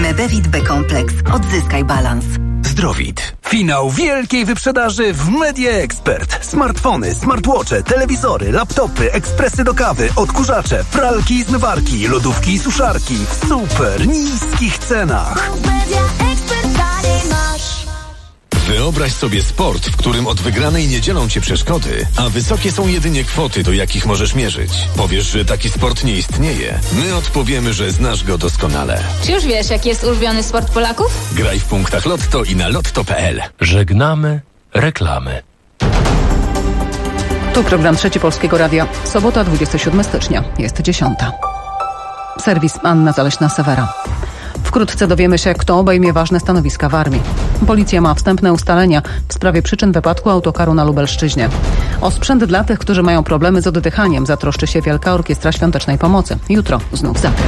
Mebevit B-kompleks. Odzyskaj balans. Zdrowit. Finał wielkiej wyprzedaży w Media Expert. Smartfony, smartwatche, telewizory, laptopy, ekspresy do kawy, odkurzacze, pralki i zmywarki, lodówki i suszarki w super niskich cenach. Wyobraź sobie sport, w którym od wygranej nie dzielą cię przeszkody, a wysokie są jedynie kwoty, do jakich możesz mierzyć. Powiesz, że taki sport nie istnieje. My odpowiemy, że znasz go doskonale. Czy już wiesz, jaki jest ulubiony sport Polaków? Graj w punktach Lotto i na lotto.pl. Żegnamy reklamy. Tu program Trzeci Polskiego Radia. Sobota, 27 stycznia. Jest 10. Serwis Anna Zaleśna-Sewera. Wkrótce dowiemy się, kto obejmie ważne stanowiska w armii. Policja ma wstępne ustalenia w sprawie przyczyn wypadku autokaru na Lubelszczyźnie. O sprzęt dla tych, którzy mają problemy z oddychaniem, zatroszczy się Wielka Orkiestra Świątecznej Pomocy. Jutro znów zagra.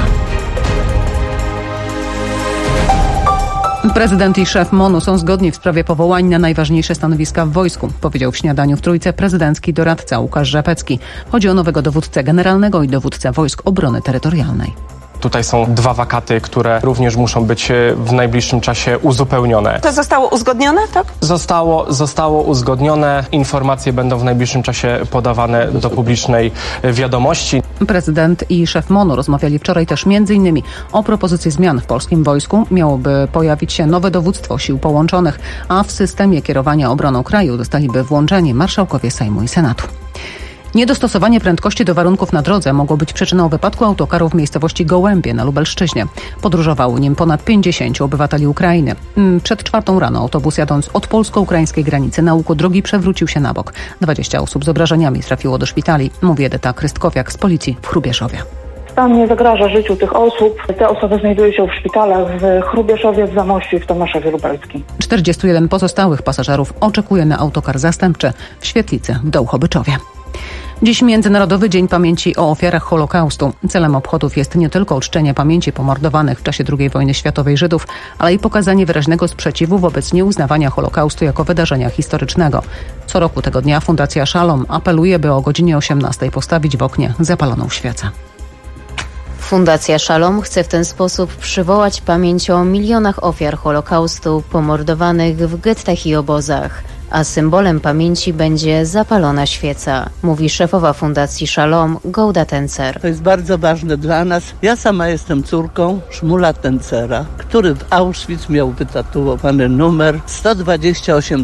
Prezydent i szef MON-u są zgodni w sprawie powołań na najważniejsze stanowiska w wojsku, powiedział w śniadaniu w Trójce prezydencki doradca Łukasz Rzepecki. Chodzi o nowego dowódcę generalnego i dowódcę Wojsk Obrony Terytorialnej. Tutaj są 2 wakaty, które również muszą być w najbliższym czasie uzupełnione. To zostało uzgodnione, tak? Zostało uzgodnione. Informacje będą w najbliższym czasie podawane do publicznej wiadomości. Prezydent i szef MON-u rozmawiali wczoraj też m.in. o propozycji zmian w polskim wojsku. Miałoby pojawić się nowe dowództwo sił połączonych, a w systemie kierowania obroną kraju zostaliby włączeni marszałkowie Sejmu i Senatu. Niedostosowanie prędkości do warunków na drodze mogło być przyczyną wypadku autokaru w miejscowości Gołębie na Lubelszczyźnie. Podróżowało nim ponad 50 obywateli Ukrainy. Przed 4 rano autobus jadąc od polsko-ukraińskiej granicy na łuku drogi przewrócił się na bok. 20 osób z obrażeniami trafiło do szpitali, mówi Edyta Krystkowiak z policji w Hrubieszowie. Stan nie zagraża życiu tych osób. Te osoby znajdują się w szpitalach w Hrubieszowie, w Zamościu i w Tomaszowie Lubelskim. 41 pozostałych pasażerów oczekuje na autokar zastępczy w Świetlicy w Dołchobyczowie. Dziś Międzynarodowy Dzień Pamięci o ofiarach Holokaustu. Celem obchodów jest nie tylko uczczenie pamięci pomordowanych w czasie II wojny światowej Żydów, ale i pokazanie wyraźnego sprzeciwu wobec nieuznawania Holokaustu jako wydarzenia historycznego. Co roku tego dnia Fundacja Shalom apeluje, by o godzinie 18 postawić w oknie zapaloną świecę. Fundacja Shalom chce w ten sposób przywołać pamięć o milionach ofiar Holokaustu pomordowanych w gettach i obozach. A symbolem pamięci będzie zapalona świeca, mówi szefowa Fundacji Shalom Golda Tencer. To jest bardzo ważne dla nas. Ja sama jestem córką Szmula Tencera, który w Auschwitz miał wytatuowany numer 128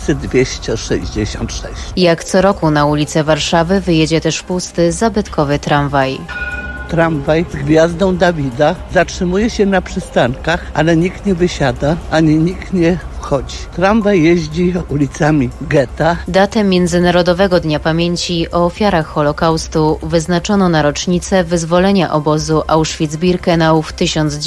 266. Jak co roku na ulice Warszawy wyjedzie też pusty, zabytkowy tramwaj. Tramwaj z gwiazdą Dawida zatrzymuje się na przystankach, ale nikt nie wysiada, ani nikt nie wchodzi. Tramwaj jeździ ulicami getta. Datę Międzynarodowego Dnia Pamięci o ofiarach Holokaustu wyznaczono na rocznicę wyzwolenia obozu Auschwitz-Birkenau w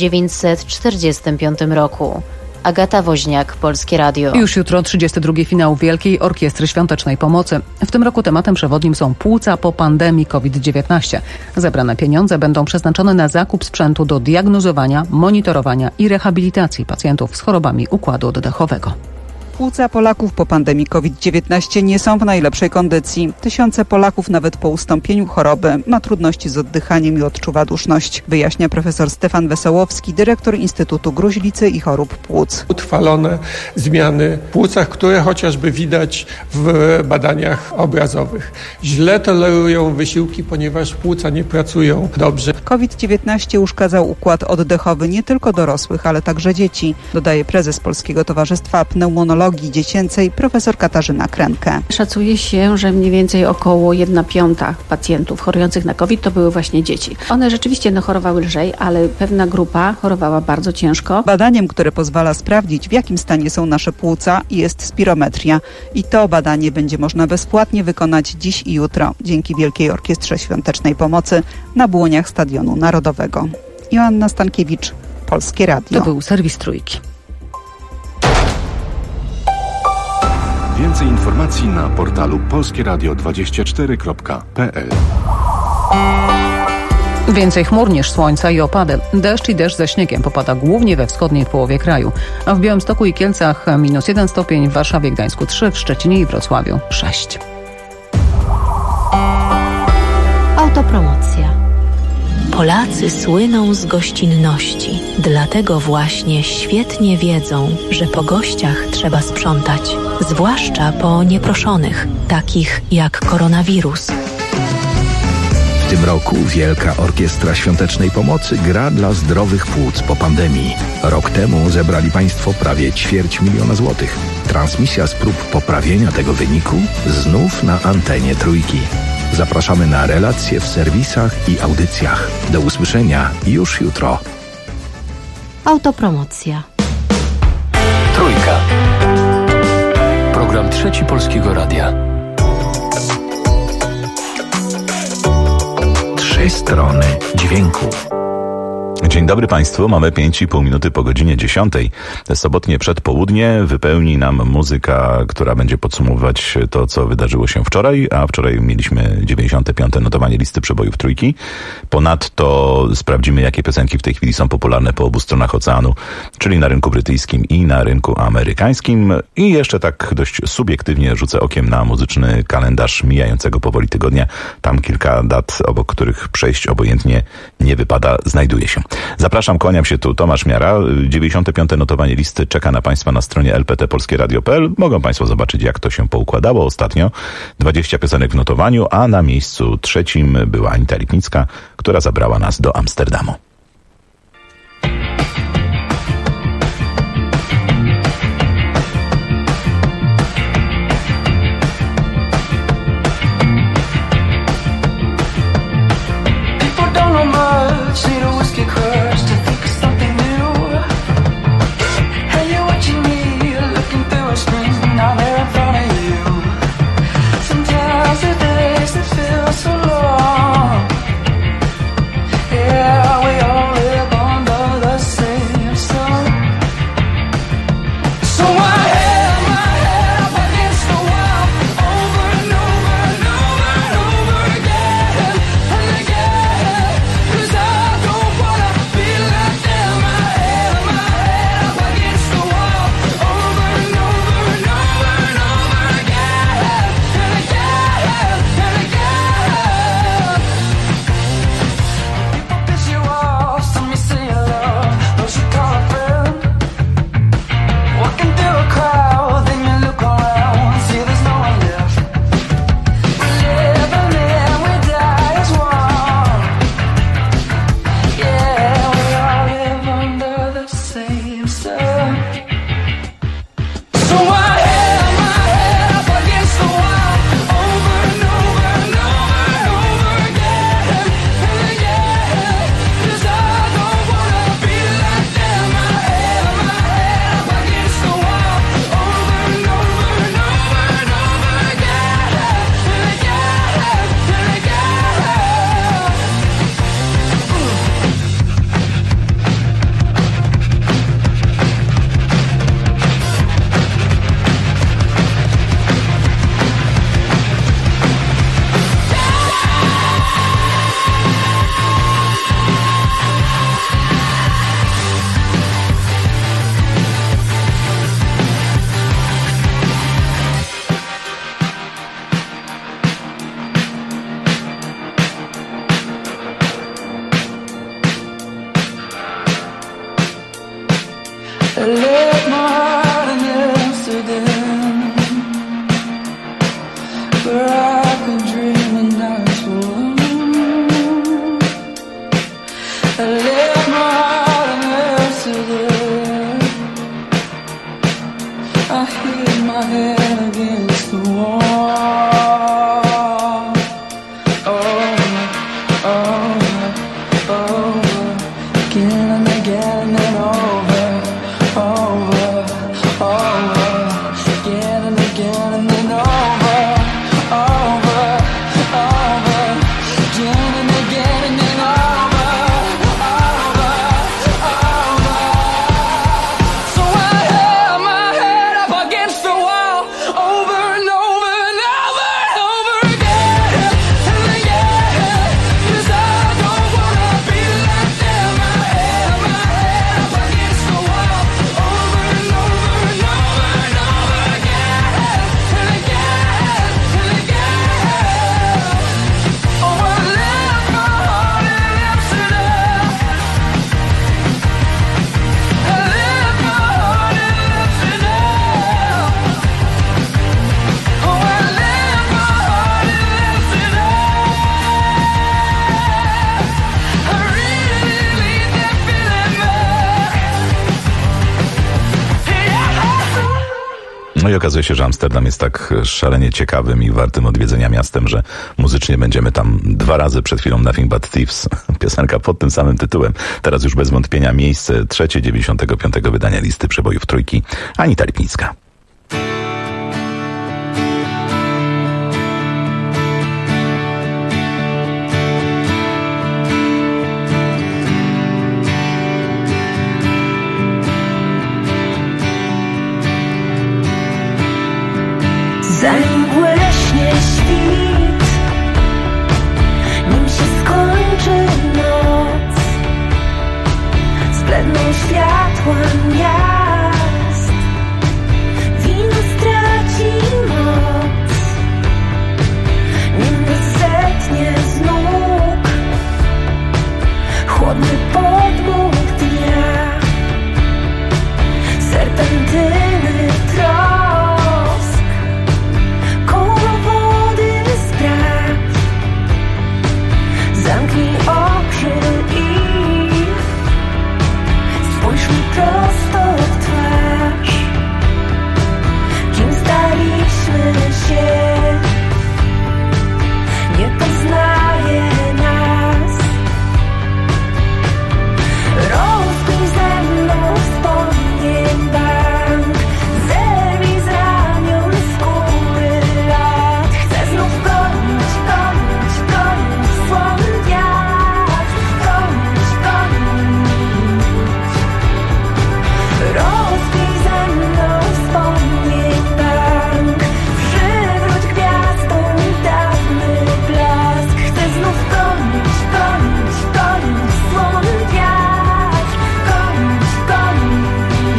1945 roku. Agata Woźniak, Polskie Radio. Już jutro 32. finał Wielkiej Orkiestry Świątecznej Pomocy. W tym roku tematem przewodnim są płuca po pandemii COVID-19. Zebrane pieniądze będą przeznaczone na zakup sprzętu do diagnozowania, monitorowania i rehabilitacji pacjentów z chorobami układu oddechowego. Płuca Polaków po pandemii COVID-19 nie są w najlepszej kondycji. Tysiące Polaków nawet po ustąpieniu choroby ma trudności z oddychaniem i odczuwa duszność, wyjaśnia profesor Stefan Wesołowski, dyrektor Instytutu Gruźlicy i Chorób Płuc. Utrwalone zmiany w płucach, które chociażby widać w badaniach obrazowych. Źle tolerują wysiłki, ponieważ płuca nie pracują dobrze. COVID-19 uszkadzał układ oddechowy nie tylko dorosłych, ale także dzieci, dodaje prezes Polskiego Towarzystwa Pneumonologii Dziecięcej profesor Katarzyna Krenkę. Szacuje się, że mniej więcej około 1/5 pacjentów chorujących na COVID to były właśnie dzieci. One rzeczywiście chorowały lżej, ale pewna grupa chorowała bardzo ciężko. Badaniem, które pozwala sprawdzić, w jakim stanie są nasze płuca, jest spirometria. I to badanie będzie można bezpłatnie wykonać dziś i jutro dzięki Wielkiej Orkiestrze Świątecznej Pomocy na błoniach Stadionu Narodowego. Joanna Stankiewicz, Polskie Radio. To był serwis Trójki. Więcej informacji na portalu polskieradio24.pl. Więcej chmur niż słońca i opady. Deszcz i deszcz ze śniegiem popada głównie we wschodniej połowie kraju. A w Białymstoku i Kielcach -1 stopień, w Warszawie, Gdańsku 3, w Szczecinie i Wrocławiu 6. Autopromocja. Polacy słyną z gościnności. Dlatego właśnie świetnie wiedzą, że po gościach trzeba sprzątać. Zwłaszcza po nieproszonych, takich jak koronawirus. W tym roku Wielka Orkiestra Świątecznej Pomocy gra dla zdrowych płuc po pandemii. Rok temu zebrali Państwo prawie 250 000 złotych. Transmisja z prób poprawienia tego wyniku znów na antenie Trójki. Zapraszamy na relacje w serwisach i audycjach. Do usłyszenia już jutro. Autopromocja. Trójka. Program Trzeci Polskiego Radia. 3 strony dźwięku. Dzień dobry Państwu, mamy 5,5 minuty po godzinie 10. Sobotnie przedpołudnie wypełni nam muzyka, która będzie podsumowywać to, co wydarzyło się wczoraj, a wczoraj mieliśmy 95. notowanie listy przebojów Trójki. Ponadto sprawdzimy, jakie piosenki w tej chwili są popularne po obu stronach oceanu, czyli na rynku brytyjskim i na rynku amerykańskim. I jeszcze tak dość subiektywnie rzucę okiem na muzyczny kalendarz mijającego powoli tygodnia. Tam kilka dat, obok których przejść obojętnie nie wypada, znajduje się. Zapraszam, kłaniam się tu Tomasz Miara. 95. notowanie listy czeka na Państwa na stronie lptpolskieradio.pl. Mogą Państwo zobaczyć, jak to się poukładało ostatnio. 20 piosenek w notowaniu, a na miejscu 3 była Anita Lipnicka, która zabrała nas do Amsterdamu. Over and over and No i okazuje się, że Amsterdam jest tak szalenie ciekawym i wartym odwiedzenia miastem, że muzycznie będziemy tam 2 razy. Przed chwilą Nothing But Thieves, piosenka pod tym samym tytułem. Teraz już bez wątpienia miejsce 3. 95. wydania listy przebojów Trójki. Anita Lipnicka. Zanim błyśnie świt, nim się skończy noc, zbledną światła miast, wino straci moc, nim nas zetnie z nóg chłodny podmuch dnia, serpentyny trosk, koło wody sprawdź, zamknij oczy i spójrz mi prosto w twarz. Kim staliśmy się, nie poznaje nas. Rozpiń ze mną wspomnień bank, zerwij z ramion skóry lat. Chcę znów gonić, gonić, gonić słowy wiatr, gonić, gonić. Rozpiń ze mną wspomnień bank, przywróć gwiazdom dawny blask. Chcę znów gonić, gonić, gonić słowy wiatr, gonić, gonić.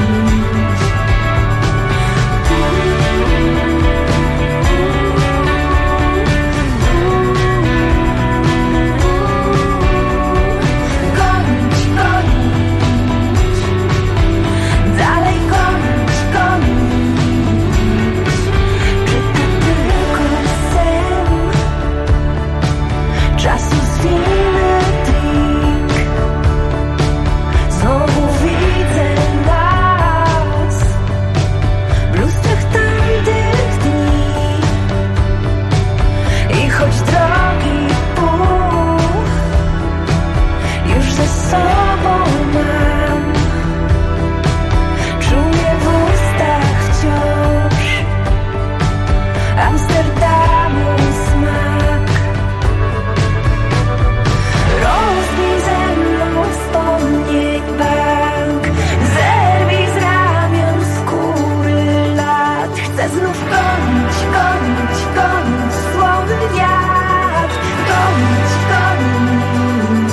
Gonić, gonić, dalej gonić, gonić. Czy to tylko sen? Czasu zwinny trik. Znowu widzę nas w lustrach tamtych dni. I choć drogi pół już ze sobą mam, czuję w ustach wciąż Amsterdamu smak. Rozbij ze mną wspomnień bank, zerwij z ramion skóry lat. Chcę znów gonić, gonić, gonić słowy wiatr, gonić, gonić.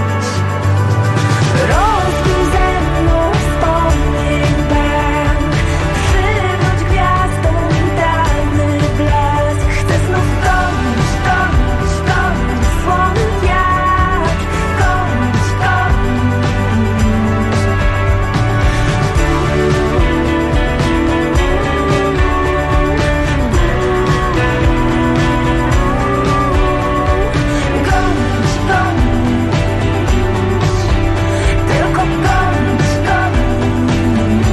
Rozbij ze mną wspomnień bank, przywróć gwiazdom dawny blask. Chcę znów gonić, gonić, gonić słowy wiatr, gonić, gonić. Gonić, gonić, tylko gonić, gonić.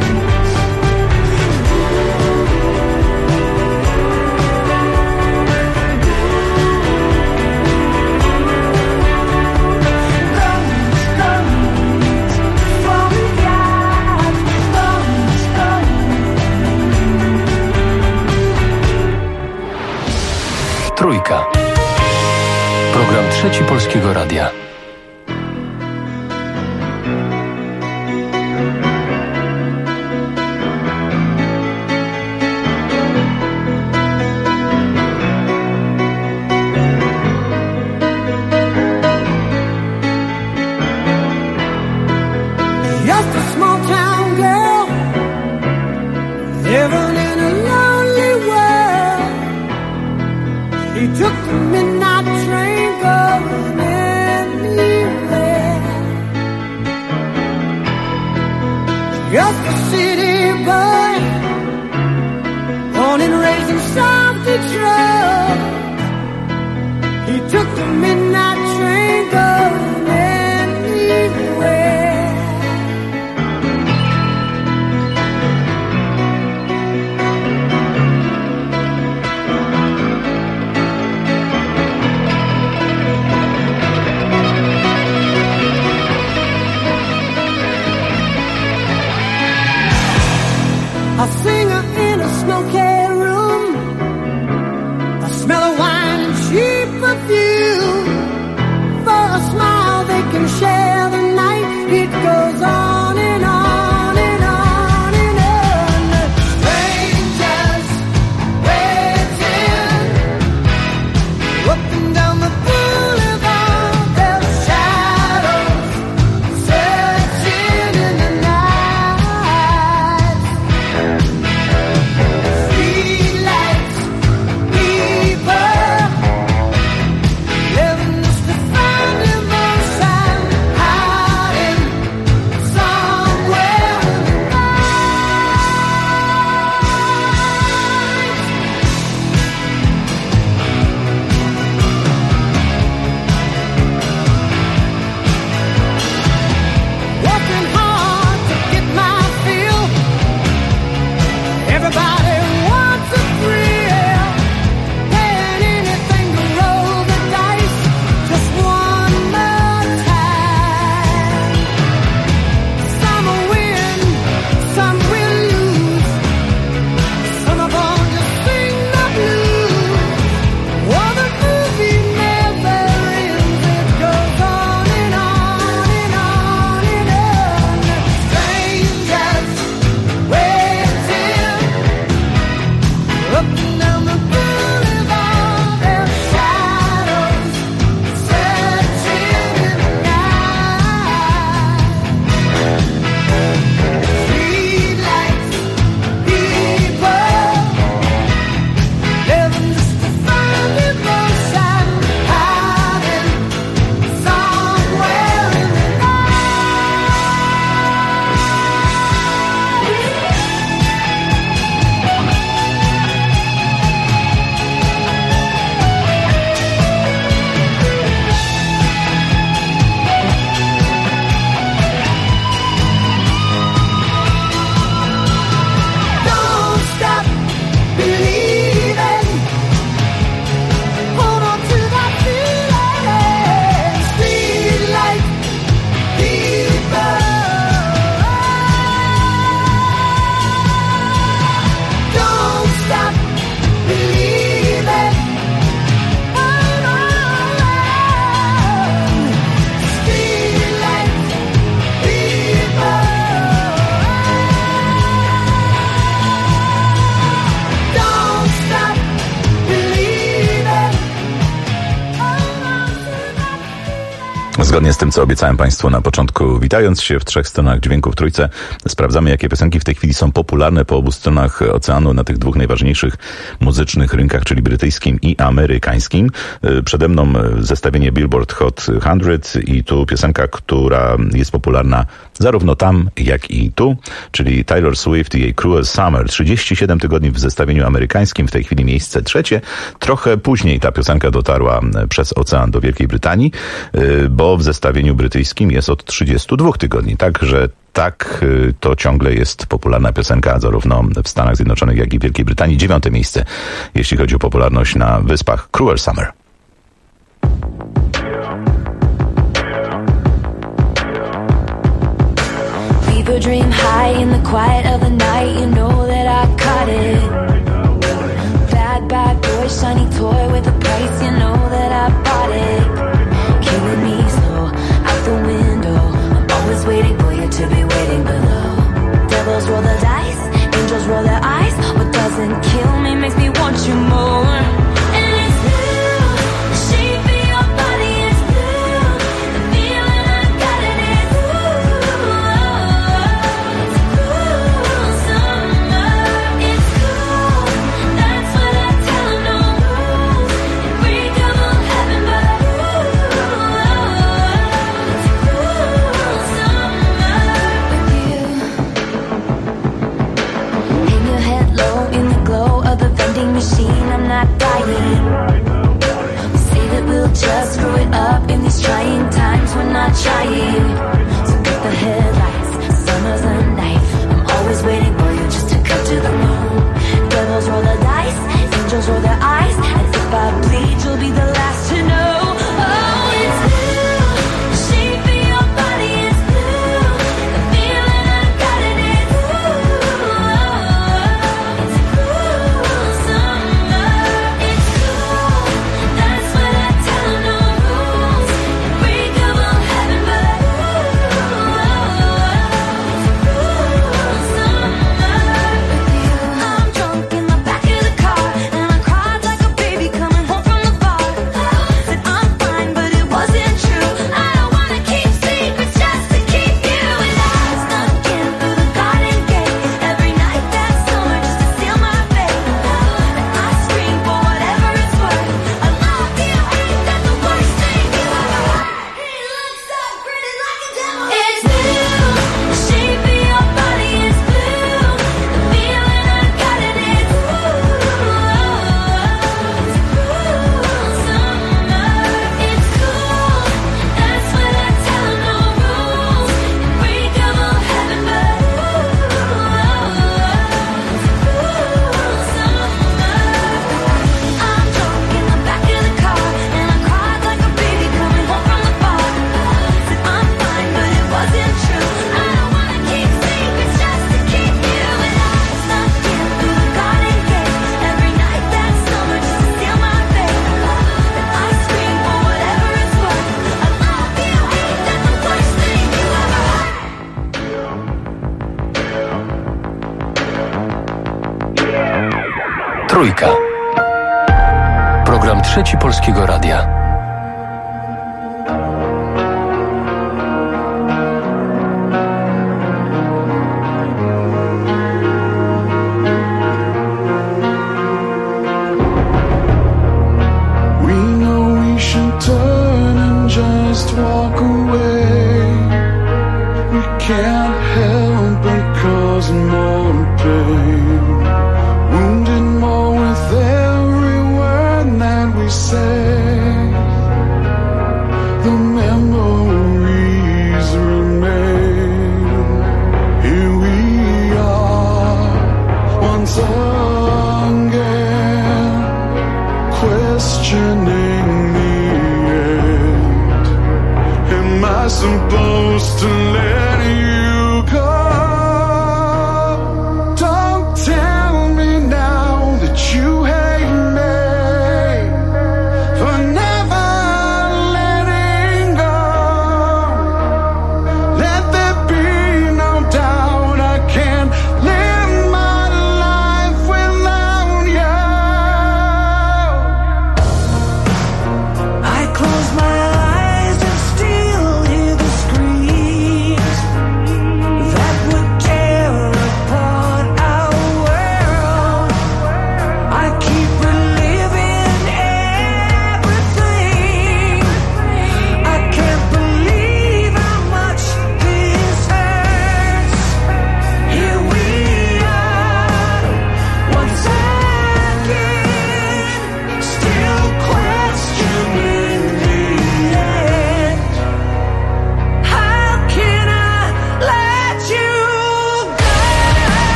Gonić, gonić, słowy wiatr, gonić, gonić. Trójka. Program Trzeci Polskiego Radia. Just a small town girl living in a lonely world. She took the midnight train going anywhere. Just a city boy, born and raised in South Detroit. He took the midnight train going anywhere. Zgodnie z tym, co obiecałem Państwu na początku, witając się w 3 stronach dźwięku w Trójce, sprawdzamy, jakie piosenki w tej chwili są popularne po obu stronach oceanu na tych 2 najważniejszych muzycznych rynkach, czyli brytyjskim i amerykańskim. Przede mną zestawienie Billboard Hot 100 i tu piosenka, która jest popularna zarówno tam, jak i tu, czyli Taylor Swift i jej Cruel Summer. 37 tygodni w zestawieniu amerykańskim, w tej chwili miejsce 3. Trochę później ta piosenka dotarła przez ocean do Wielkiej Brytanii, bo w zestawieniu brytyjskim jest od 32 tygodni. Także tak, to ciągle jest popularna piosenka zarówno w Stanach Zjednoczonych, jak i Wielkiej Brytanii. 9. miejsce, jeśli chodzi o popularność na Wyspach. Cruel Summer. Fever dream high in the quiet of the night. You know that I caught it. Bad boy, shiny toy with a price. You know that I bought it. Killing me slow out the window. I'm always waiting for you to be waiting below. Devils roll the dice, angels roll their eyes. What doesn't kill me makes me want you more. And it's blue, the shape of your body is blue. The feeling I got it is blue. It's cool summer, it's cool. That's what I tell 'em, no rules. And break 'em all heaven, but it's cool summer with you. Hang your head low in the glow of the vending machine. I'm not dying. We say that we'll just screw it up in these trying times. We're not trying. So get the headlights. Summer's a knife. I'm always waiting for you just to cut to the moon. Devils roll the dice, angels roll their eyes. And if I bleed, you'll be the last to know. Oh, it's blue. The shape of your body is blue. The feeling I got it is blue. It's cool summer. It's cool. That's what I tell 'em, no rules. And break 'em all heaven, but it's cool summer with you. I'm drunk in the back of the car, and I cried like a baby coming home from the bar. Said I'm fine, but it wasn't true. I don't wanna keep secrets just to keep you. And I snuck in through the garden gate every night that summer just to seal my fate. And I scream for whatever it's worth. I love you, ain't that the worst thing you ever heard? He looks so pretty like a devil. It's blue, the shape of your body is blue. The feeling I got it is blue. It's cool summer, it's cool. That's what I tell 'em, no rules. And break 'em all heaven, but it's cool summer. I'm drunk in the back of the car, and I cried like a baby coming home from the bar. Said I'm fine, but it wasn't true. I don't wanna keep secrets just to keep you. And I snuck in through the garden gate every night that summer just to seal my fate. And I scream for whatever it's worth. I love you, ain't that the worst thing you ever heard? Trójka. Program Trzeci Polskiego Radia. We know we should turn and just walk away. We can't help but cause more pain. Wounded more with every word that we say.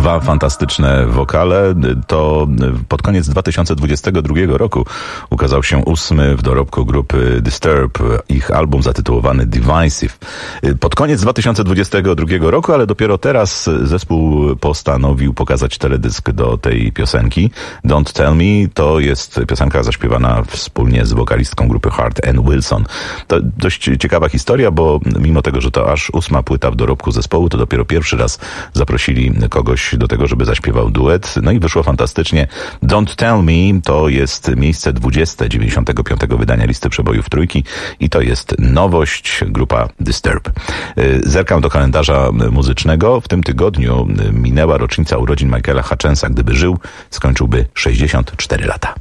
Dwa fantastyczne wokale. To pod koniec 2022 roku ukazał się 8. w dorobku grupy Disturb, ich album zatytułowany Divisive. Pod koniec 2022 roku, ale dopiero teraz zespół postanowił pokazać teledysk do tej piosenki. Don't Tell Me to jest piosenka zaśpiewana wspólnie z wokalistką grupy Hart Ann Wilson. To dość ciekawa historia, bo mimo tego, że to aż 8. płyta w dorobku zespołu, to dopiero pierwszy raz zaprosili kogoś do tego, żeby zaśpiewał duet. No i wyszło fantastycznie. Don't Tell Me to jest miejsce 20 95. wydania listy przebojów Trójki i to jest nowość, grupa Disturb. Zerkam do kalendarza muzycznego. W tym tygodniu minęła rocznica urodzin Michaela Hutchensa. Gdyby żył, skończyłby 64 lata.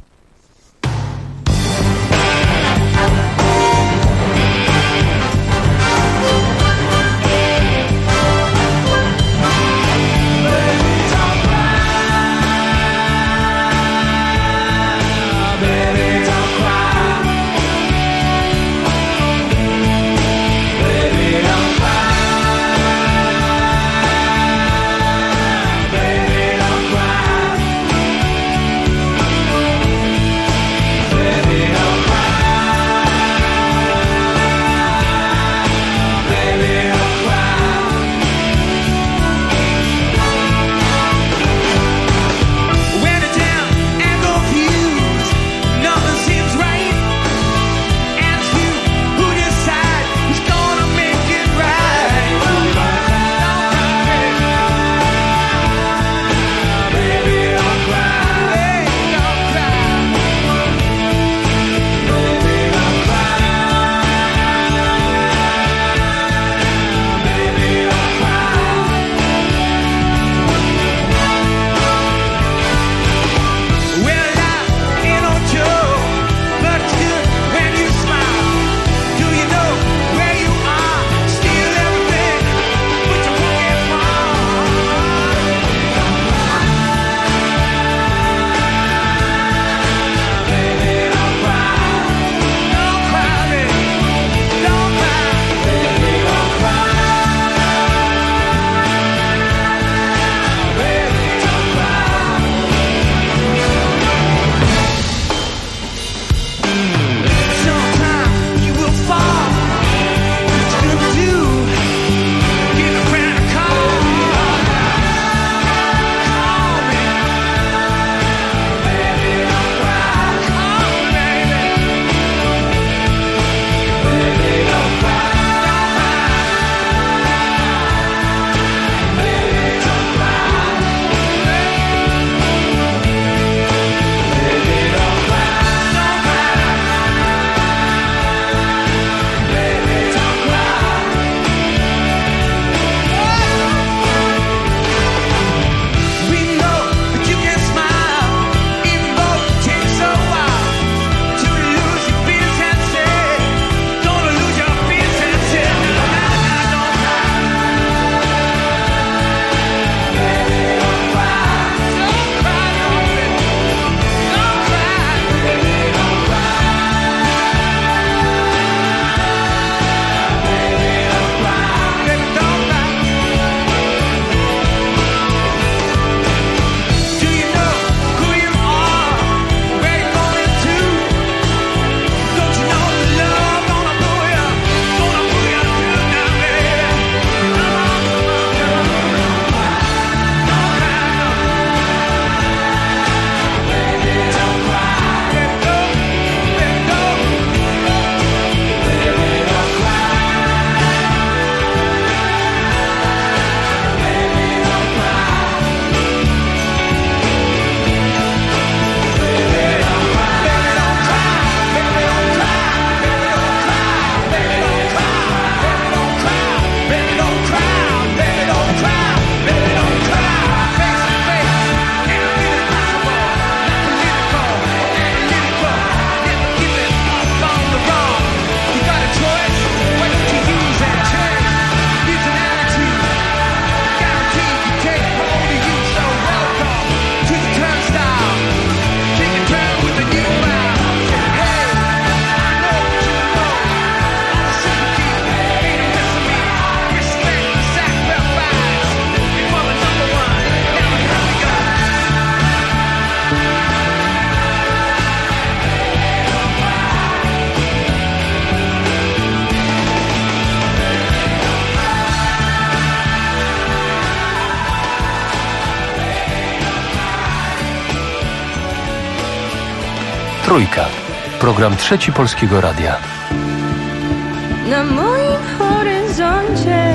Trójka. Program Trzeci Polskiego Radia. Na moim horyzoncie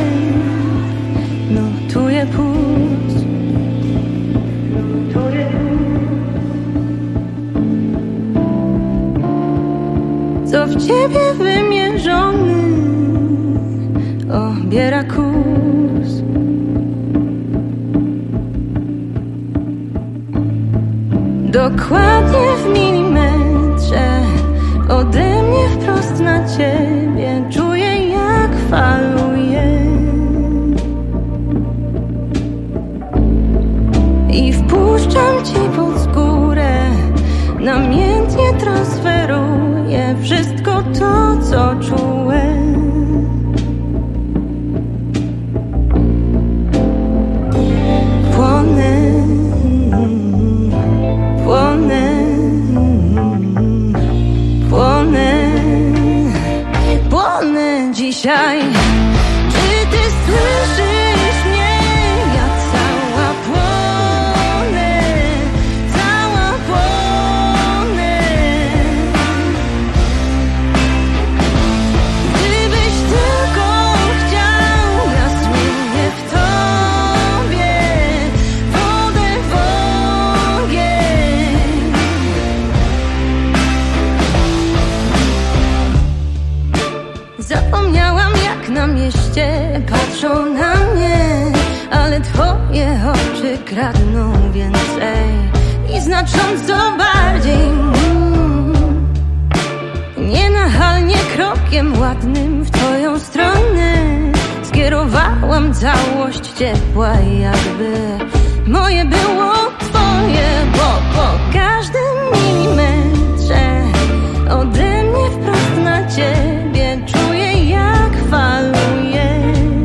notuje puls. Co w ciebie wymierzony obiera kurs. Dokładnie w milimetrze ode mnie wprost na ciebie czuję, jak faluje. I wpuszczam ci pod skórę, namiętnie transferuję wszystko to, co czułem. Płonę, płonę, płonę, płonę dzisiaj. Czy ty słyszysz mnie? Ja cała płonę, cała płonę. Gdybyś tylko chciał, ja słynie w tobie wodę w ogień. Zapomniałam, jak na mieście patrzą na mnie, ale twoje oczy kradną więcej i znacząco bardziej. Nienachalnie krokiem ładnym w twoją stronę skierowałam całość ciepła, jakby moje było twoje, bo po każdym milimetrze ode mnie wprost na ciebie czuję, jak faluje.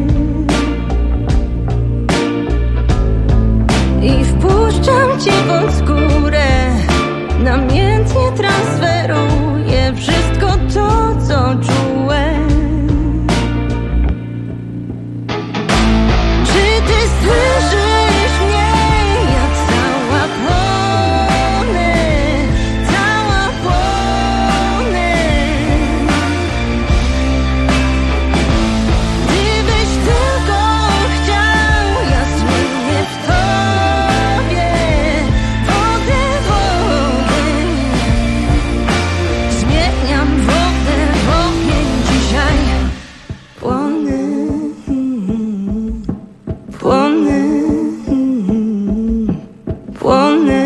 I wpuszczam ci pod skórę, namiętnie transferuję wszystko to, co czułem. Czy ty słyszysz mnie? Ja cała płonę, cała płonę. Gdybyś tylko chciał, ja słynie w tobie wodę w ogień. Zmieniam wodę w ogień dzisiaj. Płonę, płonę, płonę,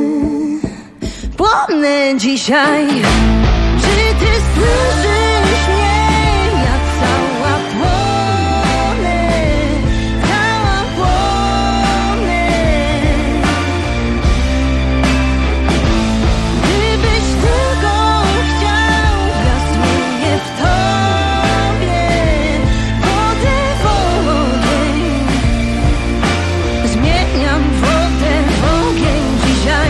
płonę dzisiaj. Czy ty słyszysz mnie? Ja cała płonę, cała płonę. Gdybyś tylko chciał, ja słynie w tobie wodę w ogień. Zmieniam wodę w ogień dzisiaj.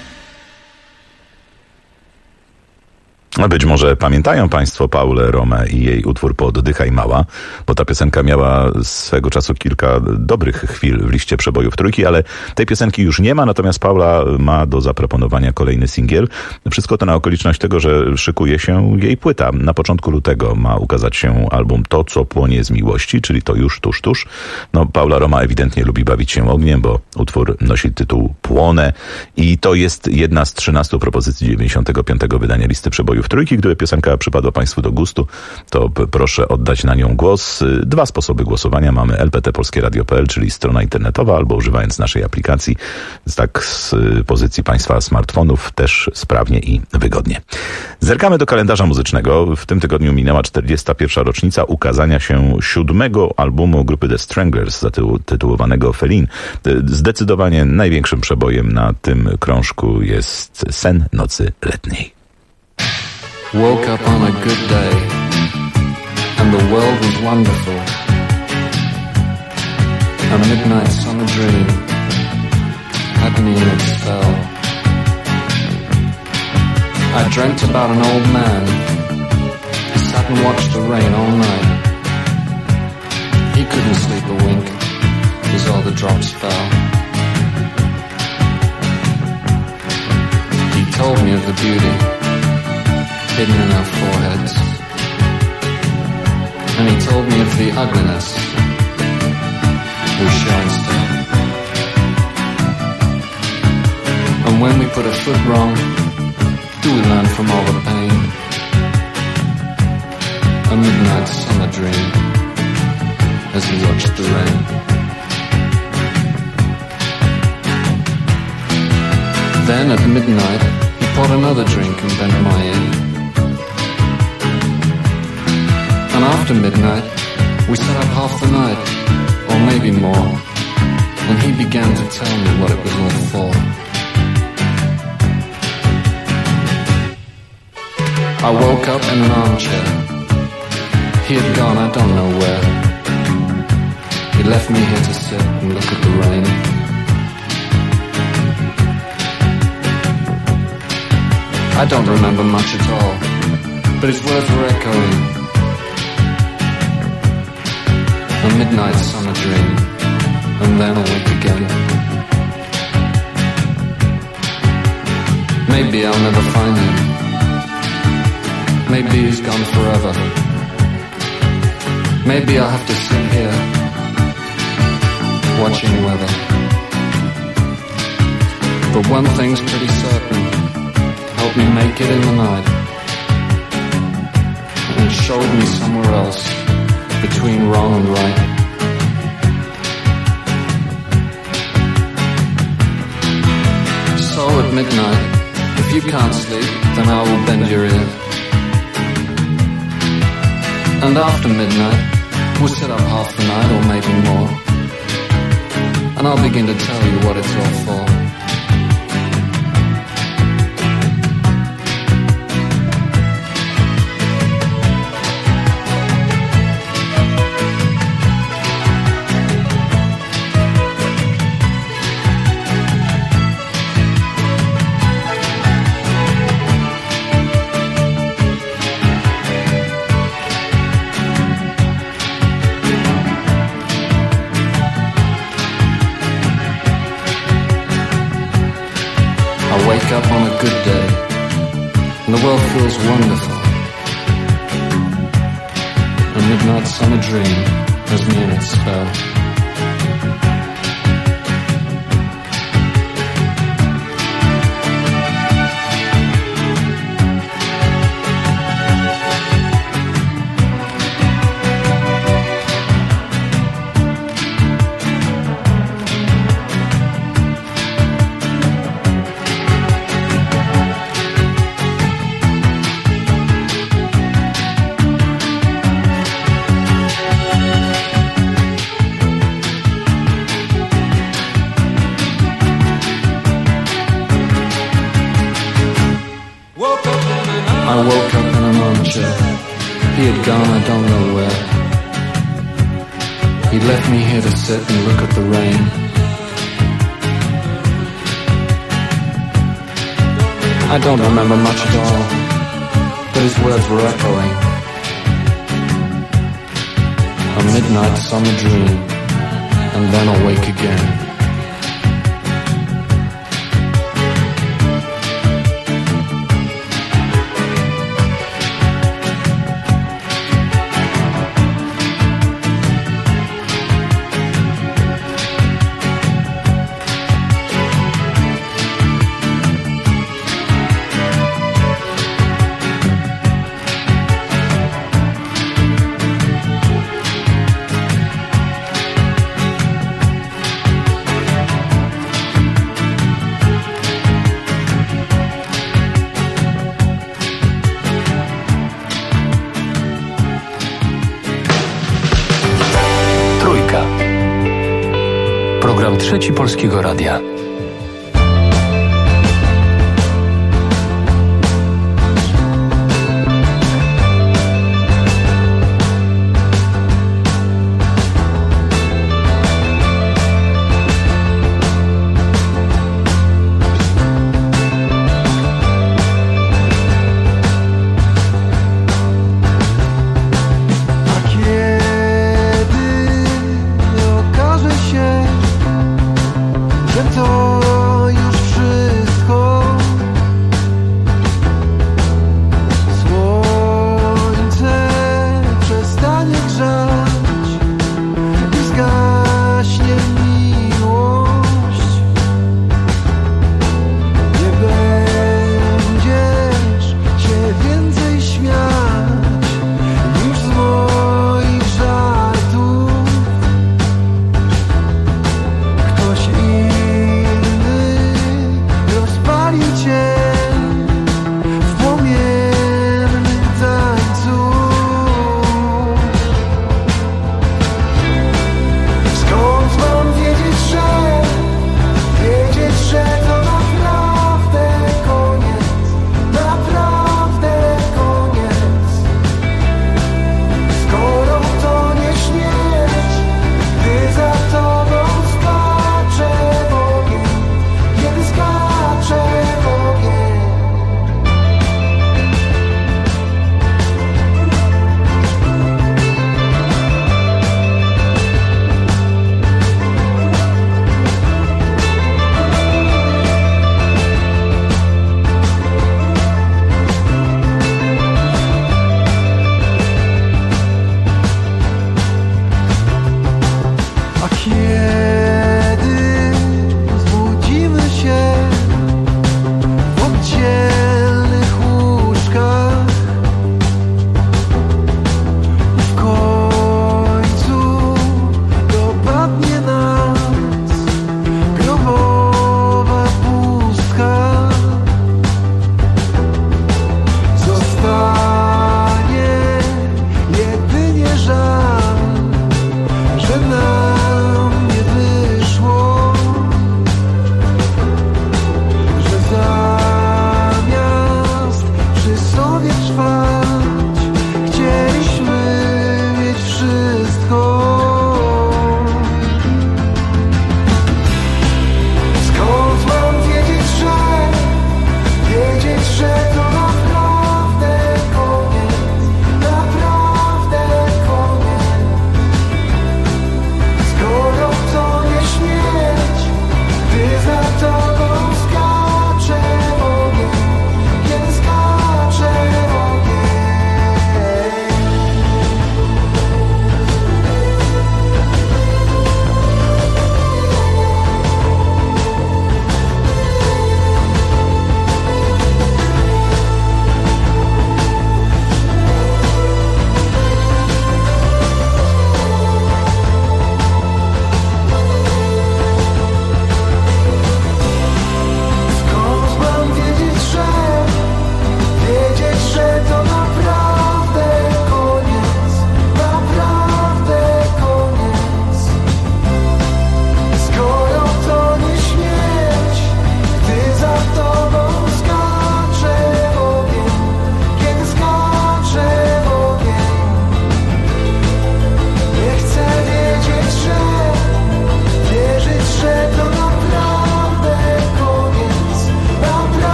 Być może pamiętają Państwo Paulę Romę i jej utwór Pooddychaj Mała, bo ta piosenka miała swego czasu kilka dobrych chwil w liście przebojów Trójki, ale tej piosenki już nie ma, natomiast Paula ma do zaproponowania kolejny singiel. Wszystko to na okoliczność tego, że szykuje się jej płyta. Na początku lutego ma ukazać się album To, co płonie z miłości, czyli to już tuż. No, Paula Roma ewidentnie lubi bawić się ogniem, bo utwór nosi tytuł Płonę i to jest jedna z 13 propozycji 95. wydania listy przebojów Trójki. Gdyby piosenka przypadła Państwu do gustu, to proszę oddać na nią głos. Dwa sposoby głosowania. Mamy lptpolskieradio.pl, czyli strona internetowa, albo używając naszej aplikacji, tak z pozycji Państwa smartfonów, też sprawnie i wygodnie. Zerkamy do kalendarza muzycznego. W tym tygodniu minęła 41. rocznica ukazania się 7. albumu grupy The Stranglers, zatytułowanego Feline. Zdecydowanie największym przebojem na tym krążku jest Sen nocy letniej. Woke up on a good day, and the world was wonderful. A midnight summer dream had me in its spell. I dreamt about an old man who sat and watched the rain all night. He couldn't sleep a wink as all the drops fell. He told me of the beauty hidden in our foreheads. And he told me of the ugliness we show instead. And when we put a foot wrong, do we learn from all the pain? A midnight summer dream as he watched the rain. Then at midnight he poured another drink and bent my ear. And after midnight we sat up half the night, or maybe more, and he began to tell me what it was all for. I woke up in an armchair. He had gone I don't know where. He left me here to sit and look at the rain. I don't remember much at all, but his words were echoing. A midnight summer dream, and then awake again. Maybe I'll never find him. Maybe he's gone forever. Maybe I'll have to sit here, watching weather. But one thing's pretty certain, help me make it in the night. And showed me somewhere else, between wrong and right. So at midnight, if you can't sleep, then I will bend your ear. And after midnight, we'll sit up half the night or maybe more. And I'll begin to tell you what it's all for. Wake up on a good day, and the world feels wonderful. A midnight summer dream has me in its spell. I woke up in an armchair. He had gone I don't know where. He left me here to sit and look at the rain. I don't remember much at all, but his words were echoing. A midnight summer dream, and then awake again. Program Trzeci Polskiego Radia. To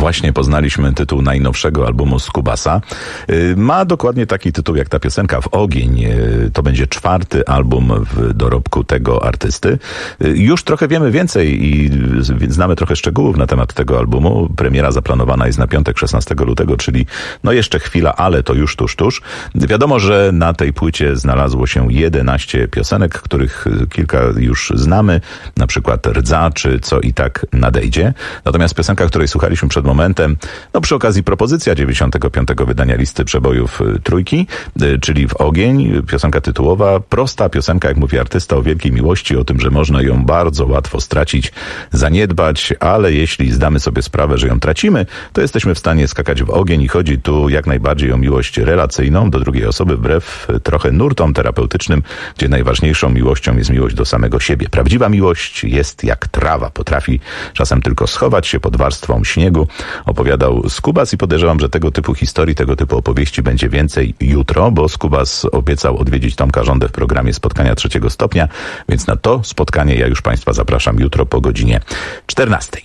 Właśnie poznaliśmy tytuł najnowszego albumu Skubasa. Ma dokładnie taki tytuł jak ta piosenka, W ogień. To będzie 4. album w dorobku tego artysty. Już trochę wiemy więcej i znamy trochę szczegółów na temat tego albumu. Premiera zaplanowana jest na piątek 16 lutego, czyli no jeszcze chwila, ale to już tuż. Wiadomo, że na tej płycie znalazło się 11 piosenek, których kilka już znamy, na przykład Rdza, czy Co i tak nadejdzie. Natomiast piosenka, której słuchaliśmy przed momentem, no przy okazji propozycja 95. wydania listy przebojów Trójki, czyli W ogień, piosenka tytułowa, prosta piosenka, jak mówi artysta, o wielkiej miłości, o tym, że można ją bardzo łatwo stracić, zaniedbać, ale jeśli zdamy sobie sprawę, że ją tracimy, to jesteśmy w stanie skakać w ogień i chodzi tu jak najbardziej o miłość relacyjną do drugiej osoby, wbrew trochę nurtom terapeutycznym, gdzie najważniejszą miłością jest miłość do samego siebie. Prawdziwa miłość jest jak trawa, potrafi czasem tylko schować się pod warstwą śniegu, opowiadał Skubas i podejrzewam, że tego typu historii, tego typu opowieści będzie więcej jutro, bo Skubas obiecał odwiedzić Tomka Żądę w programie Spotkania 3. stopnia, więc na to spotkanie ja już Państwa zapraszam jutro po godzinie 14.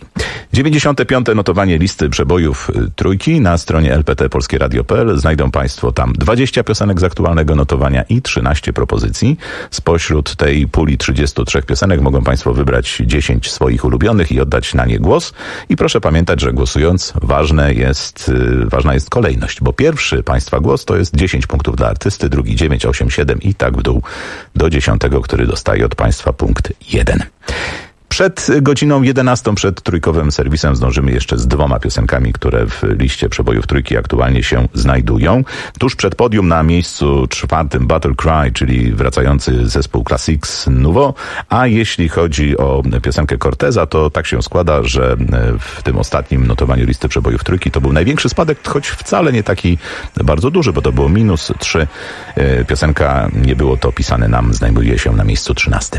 95. notowanie listy przebojów Trójki na stronie lpt.polskieradio.pl. Znajdą Państwo tam 20 piosenek z aktualnego notowania i 13 propozycji. Spośród tej puli 33 piosenek mogą Państwo wybrać 10 swoich ulubionych i oddać na nie głos. I proszę pamiętać, że głosując ważna jest kolejność, bo pierwszy Państwa głos to jest 10 punktów dla artysty, drugi 9, 8, 7 i tak w dół do 10, który dostaje od Państwa punkt 1. Przed godziną 11, przed trójkowym serwisem zdążymy jeszcze z 2 piosenkami, które w liście przebojów Trójki aktualnie się znajdują. Tuż przed podium na miejscu 4 Battle Cry, czyli wracający zespół Classics Nouveau. A jeśli chodzi o piosenkę Corteza, to tak się składa, że w tym ostatnim notowaniu listy przebojów Trójki to był największy spadek, choć wcale nie taki bardzo duży, bo to było -3. Piosenka Nie było to pisane nam znajduje się na miejscu 13.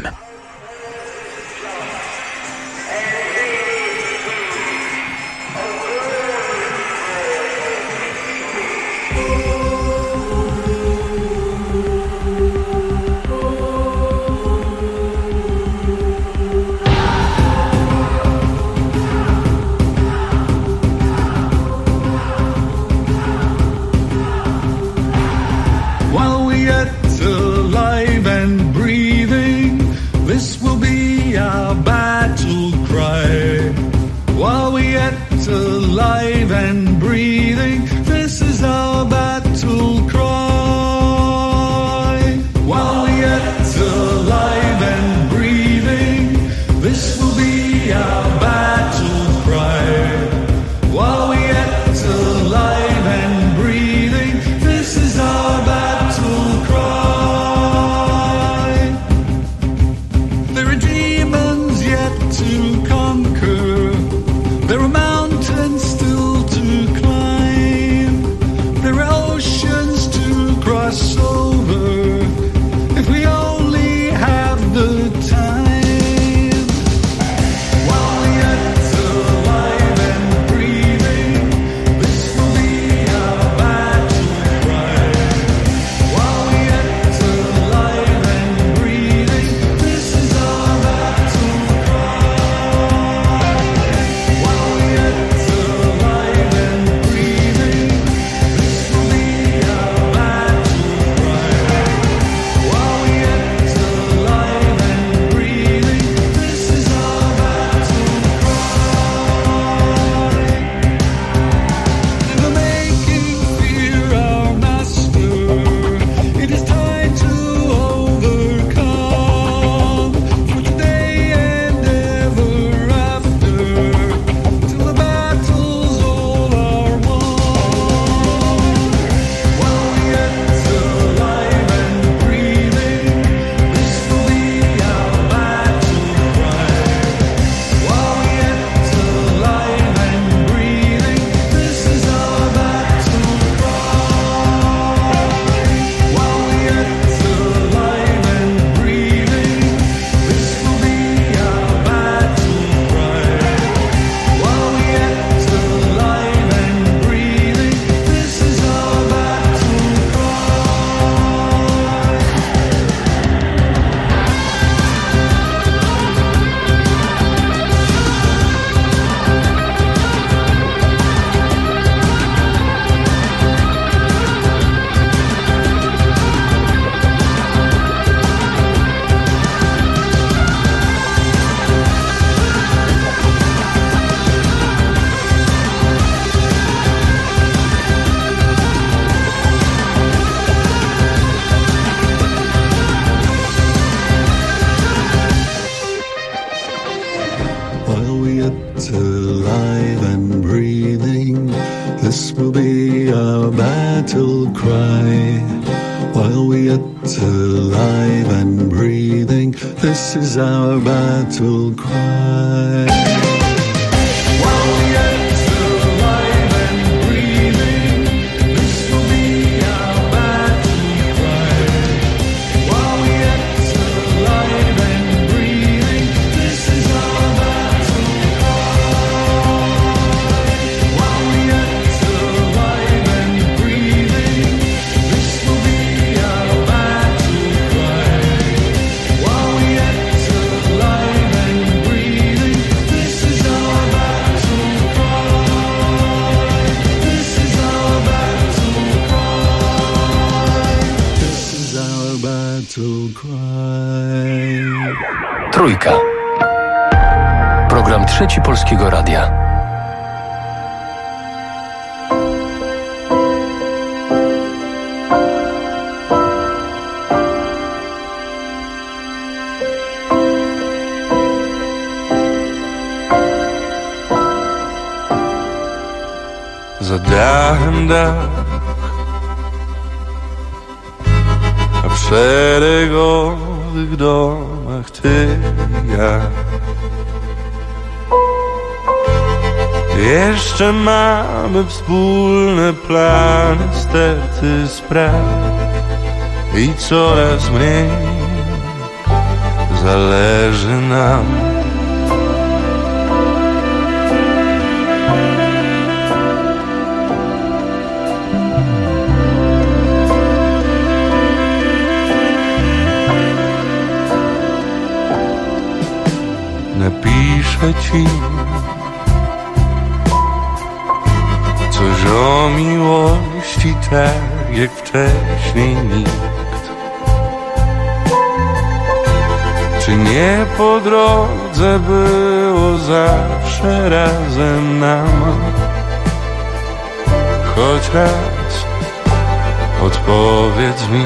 battle cry. While we yet alive and breathing, this is our battle cry. While we yet alive and breathing, this will be our battle cry. While we yet alive and breathing, this is our battle cry. While we yet alive and breathing, this will be our battle cry. While we yet alive and breathing, this is our battle cry. This is our battle cry. This is our battle cry. Trójka. Program Trzeci Polskiego Radia. Za dachem dach, a w szeregowych domach ty i ja. Jeszcze mamy wspólne plany, sterty spraw i coraz mniej zależy nam. Napiszę ci coś o miłości, tak jak wcześniej nikt. Czy nie po drodze było zawsze razem nam? Choć raz odpowiedz mi.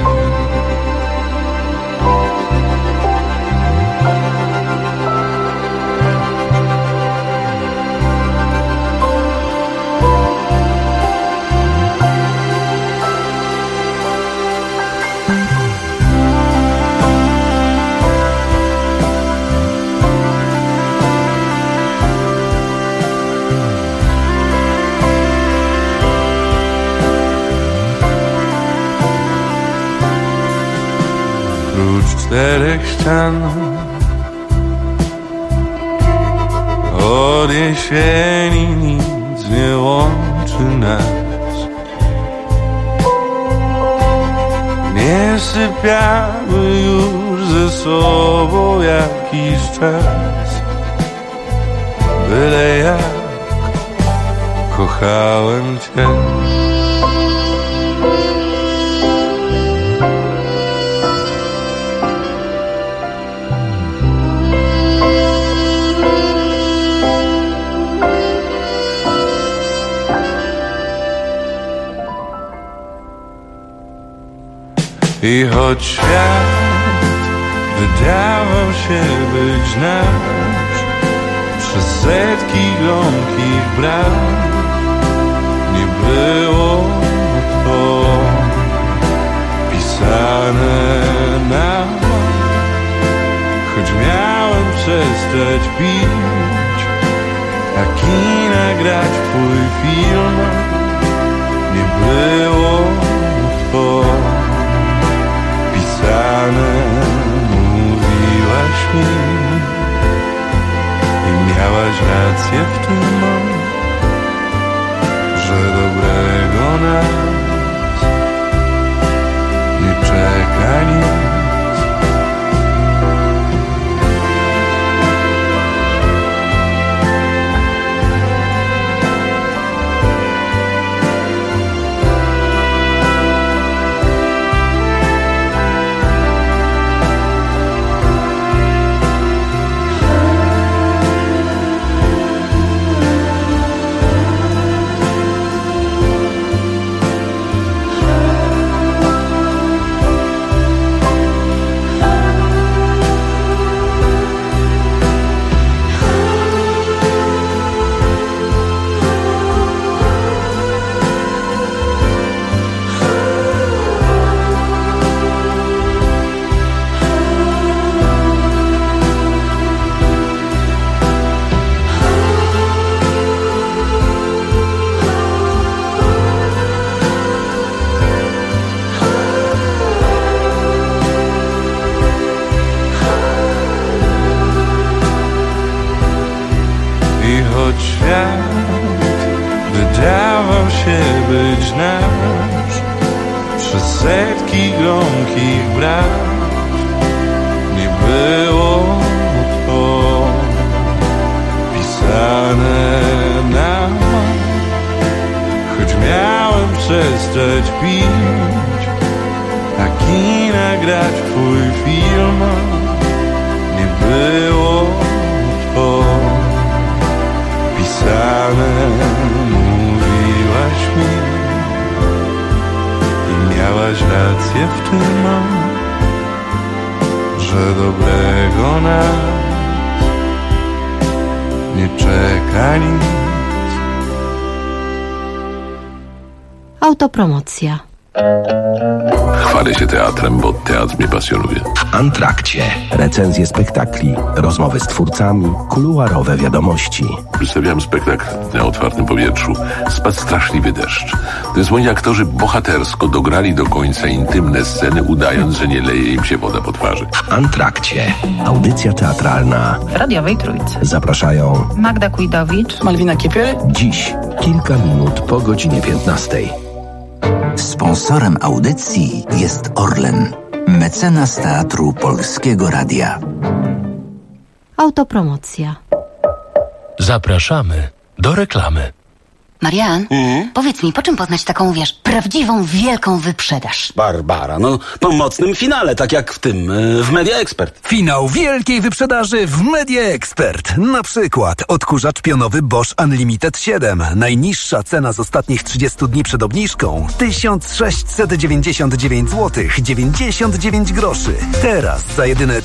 Czterech ścian od jesieni nic nie łączy nas. Nie sypiamy już ze sobą jakiś czas. Byle jak kochałem cię. I choć świat wydawał się być nasz, przez setki gromkich braw nie było to pisane nam. Choć miałem przestać pić, a kina grać w twój film, nie było to mówiłaś mi i miałaś rację w tym, że dobrego nas nie czeka nic. setki gromkich braw. Nie było to pisane na mach, choć miałem przestać pić, a kina grać twój film. Nie było to pisane, mówiłaś mi i miałaś rację w tym, że dobrego nas nie czeka nic. Autopromocja. Chwalę się teatrem, bo teatr mnie pasjonuje. W Antrakcie recenzje spektakli, rozmowy z twórcami, kuluarowe wiadomości. Przedstawiałem spektakl na otwartym powietrzu. Spadł straszliwy deszcz. Moi aktorzy bohatersko dograli do końca intymne sceny, udając, że nie leje im się woda po twarzy. W Antrakcie audycja teatralna w radiowej Trójce. Zapraszają Magda Kujdowicz, Malwina Kiepiel. Dziś kilka minut po godzinie 15. Sponsorem audycji jest Orlen, mecenas Teatru Polskiego Radia. Autopromocja. Zapraszamy do reklamy. Marian, powiedz mi, po czym poznać taką, prawdziwą, wielką wyprzedaż? Barbara, po mocnym finale, tak jak w tym, w Media Expert. Finał wielkiej wyprzedaży w Media Expert. Na przykład odkurzacz pionowy Bosch Unlimited 7. Najniższa cena z ostatnich 30 dni przed obniżką 1699 zł 99 groszy. Teraz za jedyne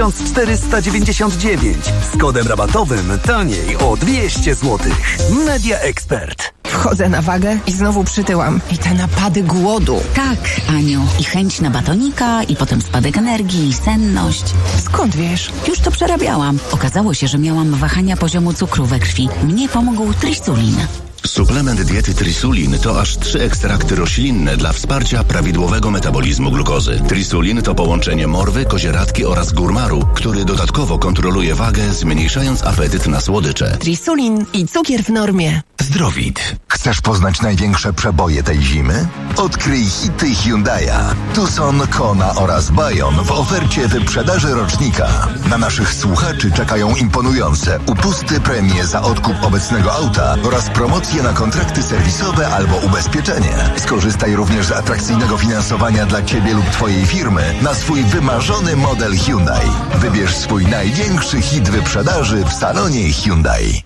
1499. Z kodem rabatowym taniej o 200 zł. Media Expert. Wchodzę na wagę i znowu przytyłam. I te napady głodu. Tak, Aniu. I chęć na batonika, i potem spadek energii, i senność. Skąd wiesz? Już to przerabiałam. Okazało się, że miałam wahania poziomu cukru we krwi. Mnie pomógł Trisulin. Suplement diety Trisulin to aż 3 ekstrakty roślinne dla wsparcia prawidłowego metabolizmu glukozy. Trisulin to połączenie morwy, kozieradki oraz górmaru, który dodatkowo kontroluje wagę, zmniejszając apetyt na słodycze. Trisulin i cukier w normie. Zdrowit. Chcesz poznać największe przeboje tej zimy? Odkryj hity Hyundai'a. Tucson, Kona oraz Bayon w ofercie wyprzedaży rocznika. Na naszych słuchaczy czekają imponujące upusty, premie za odkup obecnego auta oraz promocje na kontrakty serwisowe albo ubezpieczenie. Skorzystaj również z atrakcyjnego finansowania dla Ciebie lub Twojej firmy na swój wymarzony model Hyundai. Wybierz swój największy hit wyprzedaży w salonie Hyundai.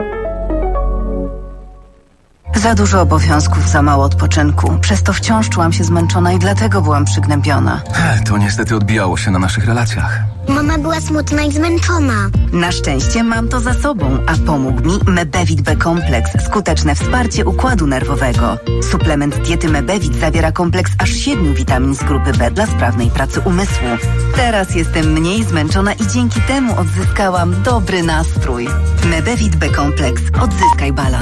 Za dużo obowiązków, za mało odpoczynku. Przez to wciąż czułam się zmęczona i dlatego byłam przygnębiona. To niestety odbijało się na naszych relacjach. Mama była smutna i zmęczona. Na szczęście mam to za sobą, a pomógł mi Mebevit B-kompleks, skuteczne wsparcie układu nerwowego. Suplement diety Mebevit zawiera kompleks aż 7 witamin z grupy B dla sprawnej pracy umysłu. Teraz jestem mniej zmęczona i dzięki temu odzyskałam dobry nastrój. Mebevit B-kompleks. Odzyskaj balans.